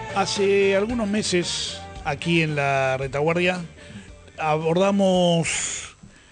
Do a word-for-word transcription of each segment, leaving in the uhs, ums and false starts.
Hace algunos meses, aquí en la retaguardia, abordamos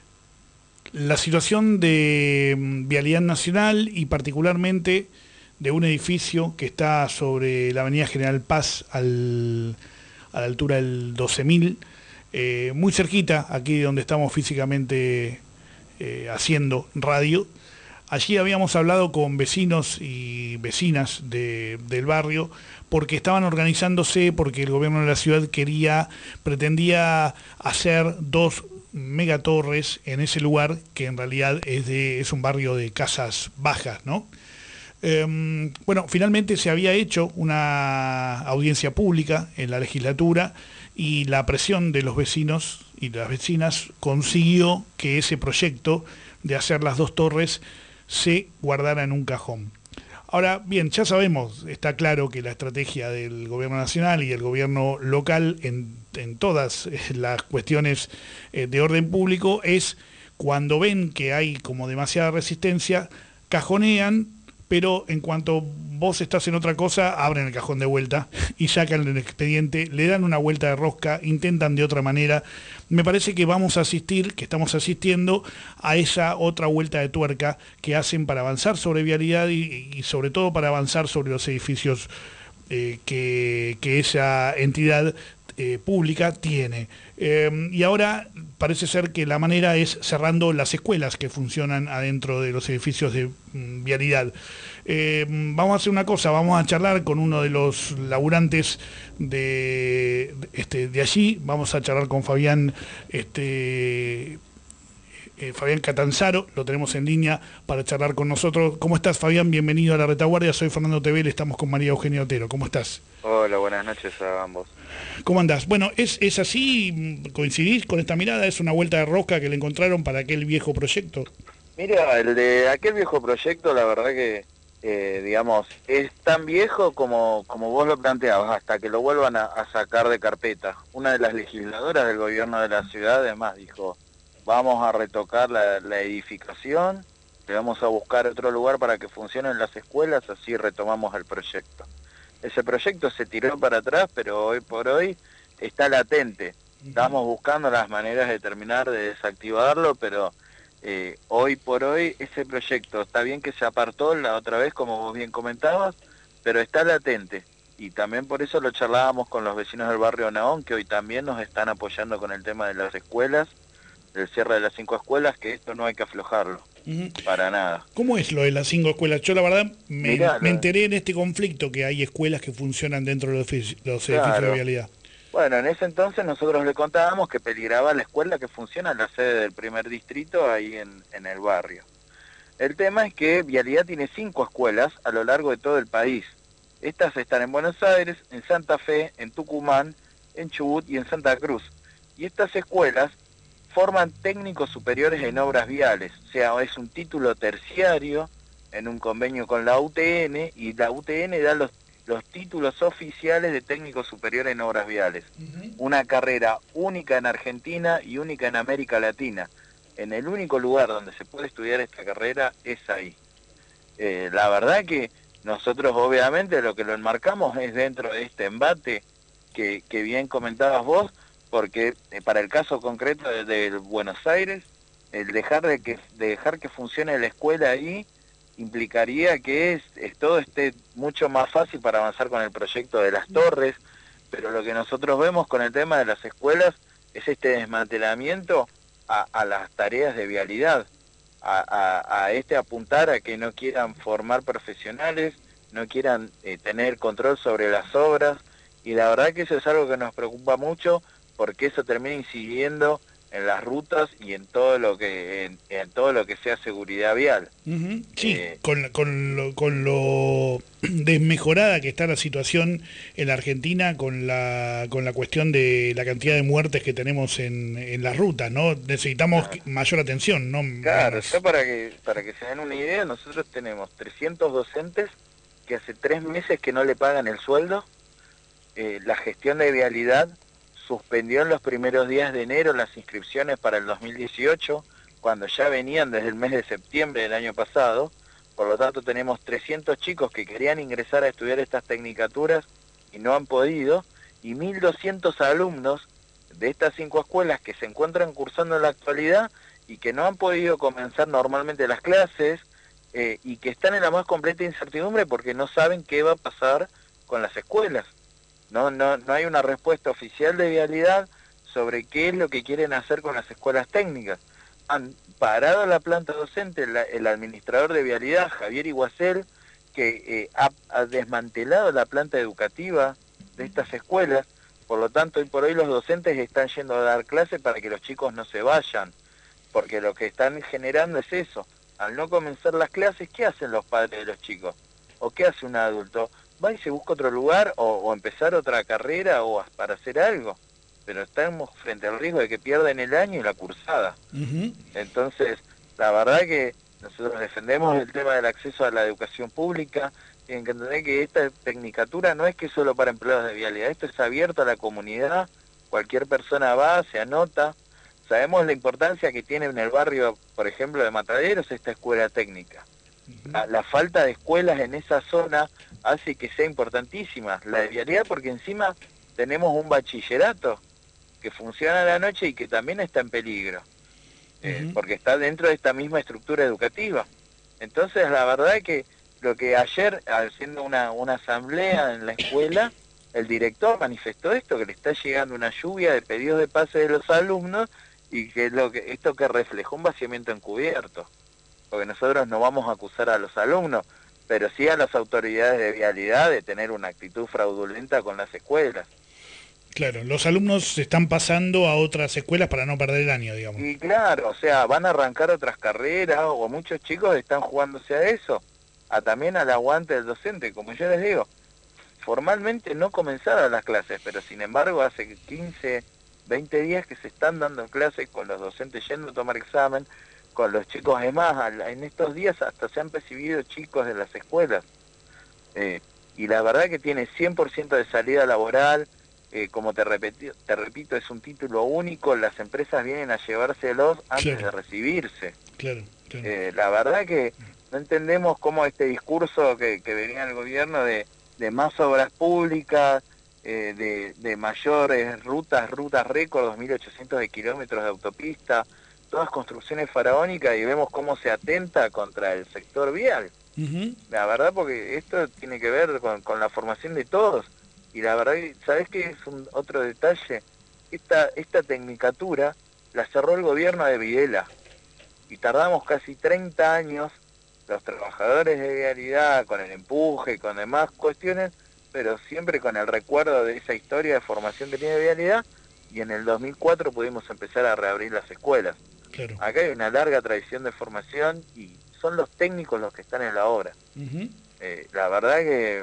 la situación de vialidad nacional y particularmente de un edificio que está sobre la avenida General Paz al, a la altura del doce mil, eh, muy cerquita, aquí donde estamos físicamente eh, haciendo radio. Allí habíamos hablado con vecinos y vecinas de, del barrio porque estaban organizándose, porque el gobierno de la ciudad quería, pretendía hacer dos megatorres en ese lugar, que en realidad es, de, es un barrio de casas bajas, ¿no? Eh, bueno, finalmente se había hecho una audiencia pública en la legislatura y la presión de los vecinos y de las vecinas consiguió que ese proyecto de hacer las dos torres se guardara en un cajón. Ahora, bien, ya sabemos, está claro que la estrategia del gobierno nacional y el gobierno local en, en todas las cuestiones eh, de orden público es cuando ven que hay como demasiada resistencia, cajonean, pero en cuanto vos estás en otra cosa, abren el cajón de vuelta y sacan el expediente, le dan una vuelta de rosca, intentan de otra manera. Me parece que vamos a asistir, que estamos asistiendo a esa otra vuelta de tuerca que hacen para avanzar sobre vialidad y, y sobre todo para avanzar sobre los edificios eh, que, que esa entidad eh, pública tiene. Eh, y ahora parece ser que la manera es cerrando las escuelas que funcionan adentro de los edificios de mm, vialidad. Eh, vamos a hacer una cosa, vamos a charlar con uno de los laburantes de, este, de allí, vamos a charlar con Fabián, este, eh, Fabián Catanzaro, lo tenemos en línea para charlar con nosotros. ¿Cómo estás, Fabián? Bienvenido a La Retaguardia, soy Fernando Tevel, estamos con María Eugenia Otero. ¿Cómo estás? Hola, buenas noches a ambos. ¿Cómo andás? Bueno, ¿es, es así? ¿Coincidís con esta mirada? ¿Es una vuelta de rosca que le encontraron para aquel viejo proyecto? Mira, el de aquel viejo proyecto, la verdad que, eh, digamos, es tan viejo como, como vos lo planteabas, hasta que lo vuelvan a, a sacar de carpeta. Una de las legisladoras del gobierno de la ciudad, además, dijo, vamos a retocar la, la edificación, le vamos a buscar otro lugar para que funcionen las escuelas, así retomamos el proyecto. Ese proyecto se tiró para atrás, pero hoy por hoy está latente. Estamos buscando las maneras de terminar de desactivarlo, pero eh, hoy por hoy ese proyecto está bien que se apartó la otra vez, como vos bien comentabas, pero está latente. Y también por eso lo charlábamos con los vecinos del barrio Naón, que hoy también nos están apoyando con el tema de las escuelas, del cierre de las cinco escuelas, que esto no hay que aflojarlo. Uh-huh. Para nada. ¿Cómo es lo de las cinco escuelas? Yo la verdad me, Mirá, me enteré en este conflicto que hay escuelas que funcionan dentro de los, edificios, los claro. edificios de vialidad. Bueno, en ese entonces nosotros le contábamos que peligraba la escuela que funciona en la sede del primer distrito ahí en, en el barrio. El tema es que Vialidad tiene cinco escuelas a lo largo de todo el país. Estas están en Buenos Aires, en Santa Fe, en Tucumán, en Chubut y en Santa Cruz. Y estas escuelas forman técnicos superiores en obras viales, o sea, es un título terciario en un convenio con la U T N, y la U T N da los, los títulos oficiales de técnico superior en obras viales. Uh-huh. Una carrera única en Argentina y única en América Latina. En el único lugar donde se puede estudiar esta carrera es ahí. Eh, la verdad que nosotros obviamente lo que lo enmarcamos es dentro de este embate que, que bien comentabas vos, porque eh, para el caso concreto de, de Buenos Aires, el dejar de que de dejar que funcione la escuela ahí implicaría que es, es todo esté mucho más fácil para avanzar con el proyecto de las torres, pero lo que nosotros vemos con el tema de las escuelas es este desmantelamiento a, a las tareas de vialidad, a, a, a este apuntar a que no quieran formar profesionales, no quieran eh, tener control sobre las obras, y la verdad que eso es algo que nos preocupa mucho, porque eso termina incidiendo en las rutas y en todo lo que en, en todo lo que sea seguridad vial. Uh-huh. Sí, eh, con, con, lo, con lo desmejorada que está la situación en la Argentina, con la con la cuestión de la cantidad de muertes que tenemos en, en las rutas, ¿no? Necesitamos claro. mayor atención, ¿no? Claro, yo para que para que se den una idea, nosotros tenemos trescientos docentes que hace tres meses que no le pagan el sueldo. Eh, la gestión de vialidad suspendió en los primeros días de enero las inscripciones para el dos mil dieciocho, cuando ya venían desde el mes de septiembre del año pasado. Por lo tanto tenemos trescientos chicos que querían ingresar a estudiar estas tecnicaturas y no han podido, y mil doscientos alumnos de estas cinco escuelas que se encuentran cursando en la actualidad y que no han podido comenzar normalmente las clases eh, y que están en la más completa incertidumbre porque no saben qué va a pasar con las escuelas. No, no, no hay una respuesta oficial de Vialidad sobre qué es lo que quieren hacer con las escuelas técnicas. Han parado la planta docente, la, el administrador de Vialidad, Javier Iguacel, que eh, ha, ha desmantelado la planta educativa de estas escuelas. Por lo tanto, hoy por hoy los docentes están yendo a dar clases para que los chicos no se vayan, porque lo que están generando es eso. Al no comenzar las clases, ¿qué hacen los padres de los chicos? ¿O qué hace un adulto? Va y se busca otro lugar o, o empezar otra carrera o a, para hacer algo. Pero estamos frente al riesgo de que pierden el año y la cursada. Uh-huh. Entonces, la verdad que nosotros defendemos el tema del acceso a la educación pública. Tienen que entender que esta tecnicatura no es que solo para empleados de Vialidad, esto es abierto a la comunidad, cualquier persona va, se anota. Sabemos la importancia que tiene en el barrio, por ejemplo, de Mataderos, esta escuela técnica. Uh-huh. La, la falta de escuelas en esa zona hace que sea importantísima. La de Vialidad porque encima tenemos un bachillerato que funciona a la noche y que también está en peligro, eh, uh-huh. porque está dentro de esta misma estructura educativa. Entonces, la verdad es que lo que ayer, haciendo una, una asamblea en la escuela, el director manifestó esto, que le está llegando una lluvia de pedidos de pase de los alumnos y que, lo que esto que reflejó un vaciamiento encubierto. Porque nosotros no vamos a acusar a los alumnos, pero sí a las autoridades de Vialidad de tener una actitud fraudulenta con las escuelas. Claro, los alumnos se están pasando a otras escuelas para no perder el año, digamos. Y claro, o sea, van a arrancar otras carreras o muchos chicos están jugándose a eso, a también al aguante del docente, como yo les digo. Formalmente no comenzaron las clases, pero sin embargo hace quince, veinte días que se están dando clases con los docentes yendo a tomar examen, con los chicos. Además, en estos días hasta se han recibido chicos de las escuelas. Eh, y la verdad que tiene cien por ciento de salida laboral. Eh, como te, repeti, te repito, es un título único, las empresas vienen a llevárselos antes claro. de recibirse. Claro, claro. Eh, la verdad que no entendemos cómo este discurso que, que venía del gobierno de, de más obras públicas, eh, de, de mayores rutas, rutas récord, dos mil ochocientos de kilómetros de autopista, todas construcciones faraónicas, y vemos cómo se atenta contra el sector vial. Uh-huh. La verdad, porque esto tiene que ver con, con la formación de todos. Y la verdad, ¿sabés qué es un otro detalle? Esta, esta tecnicatura la cerró el gobierno de Videla. Y tardamos casi treinta años, los trabajadores de Vialidad, con el empuje, con demás cuestiones, pero siempre con el recuerdo de esa historia de formación que tiene Vialidad, y en el dos mil cuatro pudimos empezar a reabrir las escuelas. Claro. Acá hay una larga tradición de formación y son los técnicos los que están en la obra. Uh-huh. Eh, la verdad que...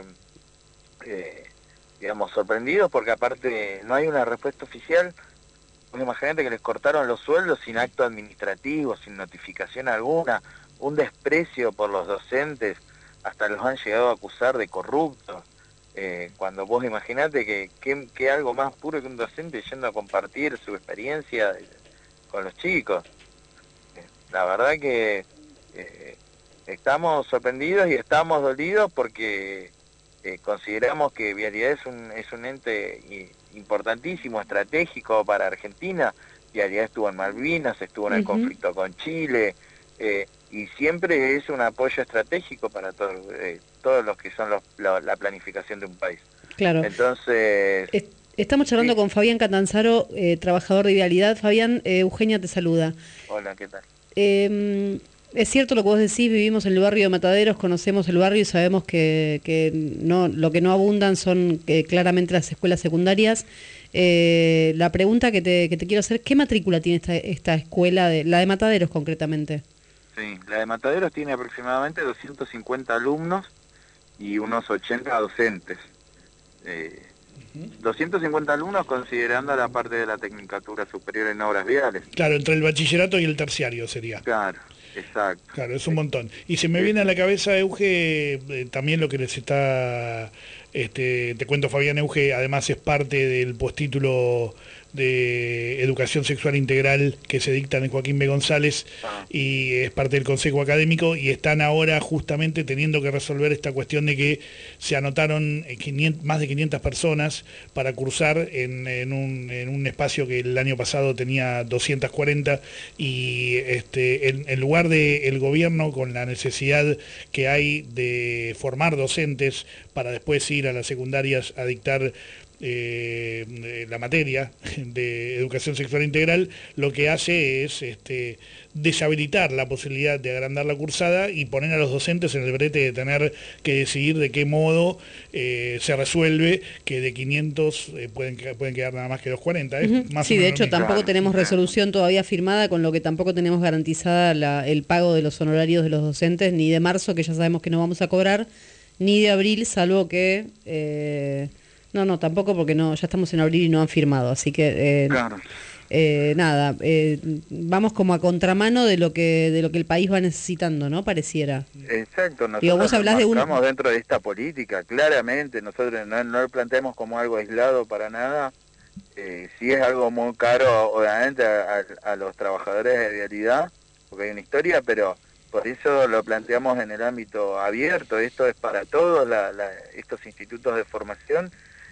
Eh, digamos, sorprendidos porque aparte no hay una respuesta oficial. Pues imagínate que les cortaron los sueldos sin acto administrativo, sin notificación alguna, un desprecio por los docentes, hasta los han llegado a acusar de corruptos. Eh, cuando vos imaginate que, que, que algo más puro que un docente yendo a compartir su experiencia con los chicos. Eh, la verdad que eh, estamos sorprendidos y estamos dolidos porque... Eh, consideramos que Vialidad es un, es un ente importantísimo, estratégico para Argentina. Vialidad estuvo en Malvinas, estuvo en el uh-huh. conflicto con Chile, eh, y siempre es un apoyo estratégico para todo, eh, todos los que son los, la, la planificación de un país. Claro. Entonces... Es, estamos charlando sí. con Fabián Catanzaro, eh, trabajador de Vialidad. Fabián, eh, Eugenia te saluda. Hola, ¿qué tal? Eh, Es cierto lo que vos decís, vivimos en el barrio de Mataderos, conocemos el barrio y sabemos que, que no, lo que no abundan son eh, claramente las escuelas secundarias. Eh, la pregunta que te, que te quiero hacer, ¿qué matrícula tiene esta, esta escuela, de, la de Mataderos concretamente? Sí, la de Mataderos tiene aproximadamente doscientos cincuenta alumnos y unos ochenta docentes. Eh, uh-huh. doscientos cincuenta alumnos considerando la parte de la Tecnicatura Superior en Obras Viales. Claro, entre el bachillerato y el terciario sería. Claro. Exacto. Claro, es un montón. Y se me viene a la cabeza, Euge, eh, también lo que les está, este, te cuento Fabián, Euge, además es parte del postítulo de educación sexual integral que se dictan en Joaquín B. González y es parte del Consejo Académico, y están ahora justamente teniendo que resolver esta cuestión de que se anotaron quinientas, más de quinientas personas para cursar en, en, un, en un espacio que el año pasado tenía doscientas cuarenta, y este, en, en lugar del gobierno, con la necesidad que hay de formar docentes para después ir a las secundarias a dictar Eh, la materia de educación sexual integral, lo que hace es este, deshabilitar la posibilidad de agrandar la cursada y poner a los docentes en el brete de tener que decidir de qué modo eh, se resuelve que de quinientos eh, pueden, pueden quedar nada más que doscientos cuarenta. ¿eh? Uh-huh. Más sí, de hecho mismo. tampoco tenemos resolución todavía firmada, con lo que tampoco tenemos garantizada la, el pago de los honorarios de los docentes, ni de marzo, que ya sabemos que no vamos a cobrar, ni de abril, salvo que... Eh, No, no, tampoco, porque no, ya estamos en abril y no han firmado, así que eh, claro. eh, nada, eh, vamos como a contramano de lo que de lo que el país va necesitando, ¿no? Pareciera. Exacto, nosotros Digo, vos hablás de un... estamos dentro de esta política, claramente, nosotros no, no lo planteamos como algo aislado para nada, eh, sí es algo muy caro, obviamente, a, a, a los trabajadores de vialidad, porque hay una historia, pero por eso lo planteamos en el ámbito abierto, esto es para todos la, la, estos institutos de formación.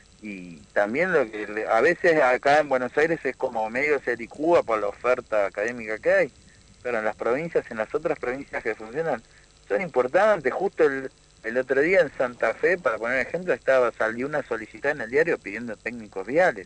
Y también lo que a veces acá en Buenos Aires es como medio se licúa por la oferta académica que hay, pero en las provincias, en las otras provincias que funcionan, son importantes. Justo el, el otro día en Santa Fe, para poner ejemplo, estaba salió una solicitud en el diario pidiendo técnicos viales.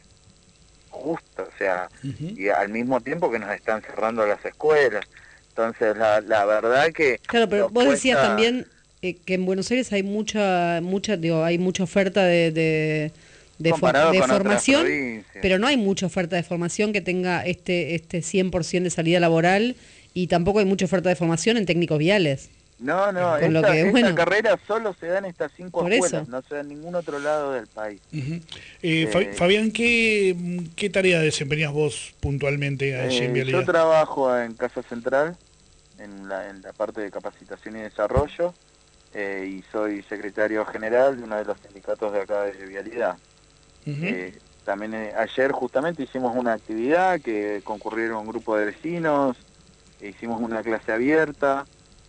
Justo, o sea, uh-huh. Y al mismo tiempo que nos están cerrando las escuelas. Entonces, la, la verdad que... Claro, pero vos decías cuesta... también eh, que en Buenos Aires hay mucha, mucha digo, hay mucha oferta de... de... de, for de formación, pero no hay mucha oferta de formación que tenga este este cien por ciento de salida laboral, y tampoco hay mucha oferta de formación en técnicos viales. No, no, esta, lo que, esta bueno, carrera solo se da en estas cinco por escuelas, eso. No se da en ningún otro lado del país. Uh-huh. eh, eh, Fabián, ¿qué, ¿qué tarea desempeñas vos puntualmente allí eh, en Vialidad? Yo trabajo en Casa Central, en la, en la parte de capacitación y desarrollo, eh, y soy secretario general de uno de los sindicatos de acá de Vialidad. Uh-huh. eh, también eh, ayer justamente hicimos una actividad que concurrieron un grupo de vecinos, e hicimos una clase abierta,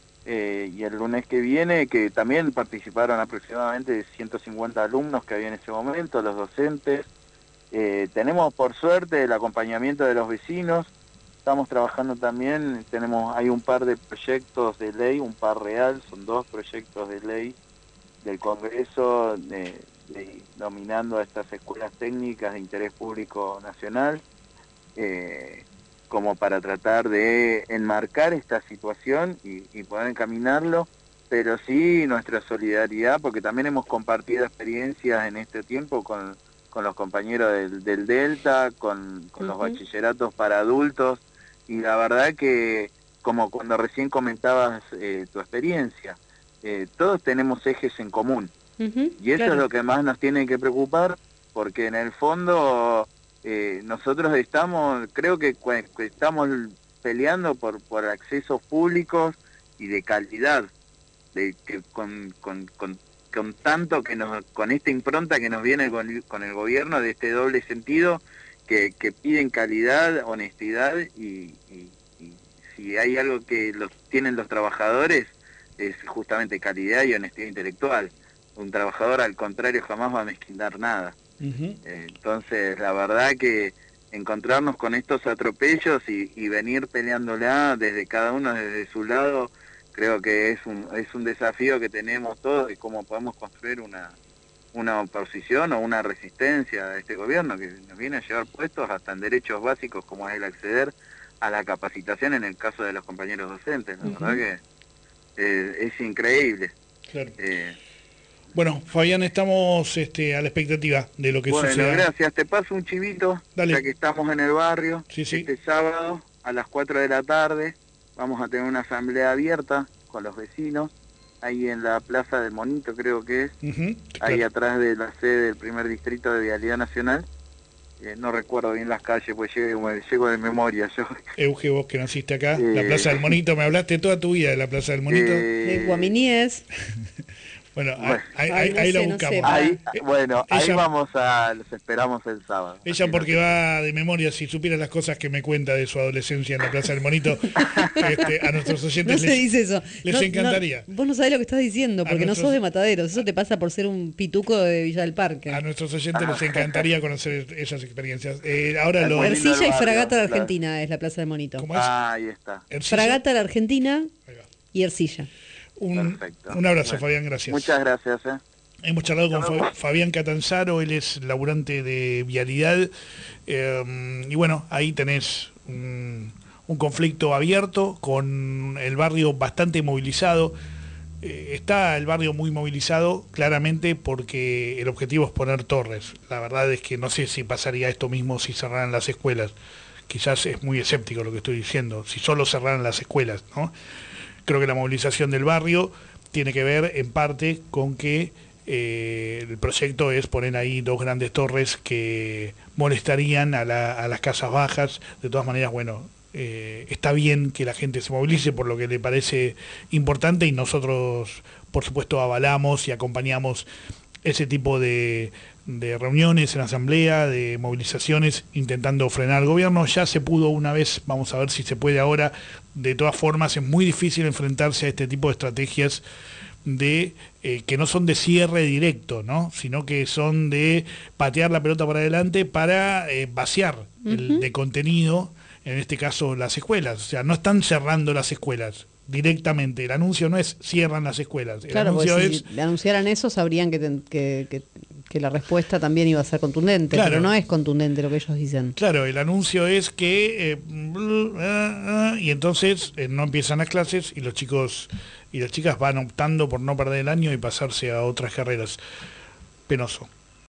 eh, y el lunes que viene, que también participaron aproximadamente ciento cincuenta alumnos que había en ese momento, los docentes. Eh, tenemos por suerte el acompañamiento de los vecinos, estamos trabajando también, tenemos hay un par de proyectos de ley, un par real, son dos proyectos de ley del Congreso de, de, nominando a estas escuelas técnicas de interés público nacional, eh, como para tratar de enmarcar esta situación y, y poder encaminarlo, pero sí nuestra solidaridad, porque también hemos compartido experiencias en este tiempo con, con los compañeros del, del Delta, con, con uh-huh. los bachilleratos para adultos, y la verdad que, como cuando recién comentabas eh, tu experiencia, eh, todos tenemos ejes en común, uh-huh, y eso claro. es lo que más nos tiene que preocupar, porque en el fondo eh, nosotros estamos, creo que, que estamos peleando por, por accesos públicos y de calidad, de que con, con, con, con tanto que nos, con esta impronta que nos viene con, con el gobierno, de este doble sentido, que, que piden calidad, honestidad, y, y, y si hay algo que los, tienen los trabajadores, es justamente calidad y honestidad intelectual. Un trabajador, al contrario, jamás va a mezquinar nada. Uh-huh. eh, entonces, la verdad que encontrarnos con estos atropellos y, y venir peleándola desde cada uno, desde su lado, creo que es un, es un desafío que tenemos todos, y cómo podemos construir una, una oposición o una resistencia a este gobierno que nos viene a llevar puestos hasta en derechos básicos como es el acceder a la capacitación en el caso de los compañeros docentes. La uh-huh. verdad que eh, es increíble. Claro. Eh, bueno, Fabián, estamos este, a la expectativa de lo que bueno, suceda. Bueno, gracias. Te paso un chivito, Dale. Ya que estamos en el barrio. Sí, sí. Este sábado a las cuatro de la tarde vamos a tener una asamblea abierta con los vecinos, ahí en la Plaza del Monito, creo que es, uh-huh, ahí claro. atrás de la sede del primer distrito de Vialidad Nacional. Eh, no recuerdo bien las calles, pues llego, llego de memoria yo. Euge, vos que naciste acá, eh, la Plaza del Monito, me hablaste toda tu vida de la Plaza del Monito. Eh, de Guaminíes. Bueno, Bueno. ahí, Ay, ahí- no ahí la sé, no buscamos. sé. Ahí, Eh, bueno, ahí ella- vamos a, los esperamos el sábado. Ella Así porque no- va de memoria, si supiera las cosas que me cuenta de su adolescencia en la Plaza del Monito, este, a nuestros No oyentes se les, dice eso. les No, encantaría. no, vos no sabés lo que estás diciendo, porque no nuestros- sos de Mataderos. Eso te pasa por ser un pituco de Villa del Parque. A nuestros oyentes les encantaría conocer esas experiencias. Eh, ahora Es lo... muy lindo el Ercilla y barrio, Fragata de claro. Argentina es la Plaza del Monito. ¿Cómo es? Ah, ahí está. Ercilla. Fragata de la Argentina Ahí va. y Ercilla. Un, Perfecto. un abrazo, Bueno, Fabián, gracias. Muchas gracias. ¿eh? Hemos charlado con Hasta luego. Fa- Fabián Catanzaro, él es laburante de vialidad, eh, y bueno, ahí tenés un, un conflicto abierto con el barrio bastante movilizado. Eh, está el barrio muy movilizado claramente porque el objetivo es poner torres. La verdad es que no sé si pasaría esto mismo si cerraran las escuelas. Quizás es muy escéptico lo que estoy diciendo, si solo cerraran las escuelas, ¿no? Creo que la movilización del barrio tiene que ver en parte con que eh, el proyecto es poner ahí dos grandes torres que molestarían a, la- a las casas bajas. De todas maneras, bueno, eh, está bien que la gente se movilice por lo que le parece importante y nosotros, por supuesto, avalamos y acompañamos ese tipo de, de reuniones en asamblea, de movilizaciones, intentando frenar al gobierno. Ya se pudo una vez, vamos a ver si se puede ahora. De todas formas, es muy difícil enfrentarse a este tipo de estrategias de eh, que no son de cierre directo, ¿no? Sino que son de patear la pelota para adelante para eh, vaciar el, Ujú. de contenido, en este caso las escuelas. O sea, no están cerrando las escuelas directamente. El anuncio no es cierran las escuelas. El Claro, porque anuncio si es... le anunciaran eso, sabrían que, ten- que, que- que la respuesta también iba a ser contundente, Claro. pero no es contundente lo que ellos dicen. Claro, el anuncio es que eh, bl- ah, ah, y entonces eh, no empiezan las clases y los chicos y las chicas van optando por no perder el año y pasarse a otras carreras. Penoso.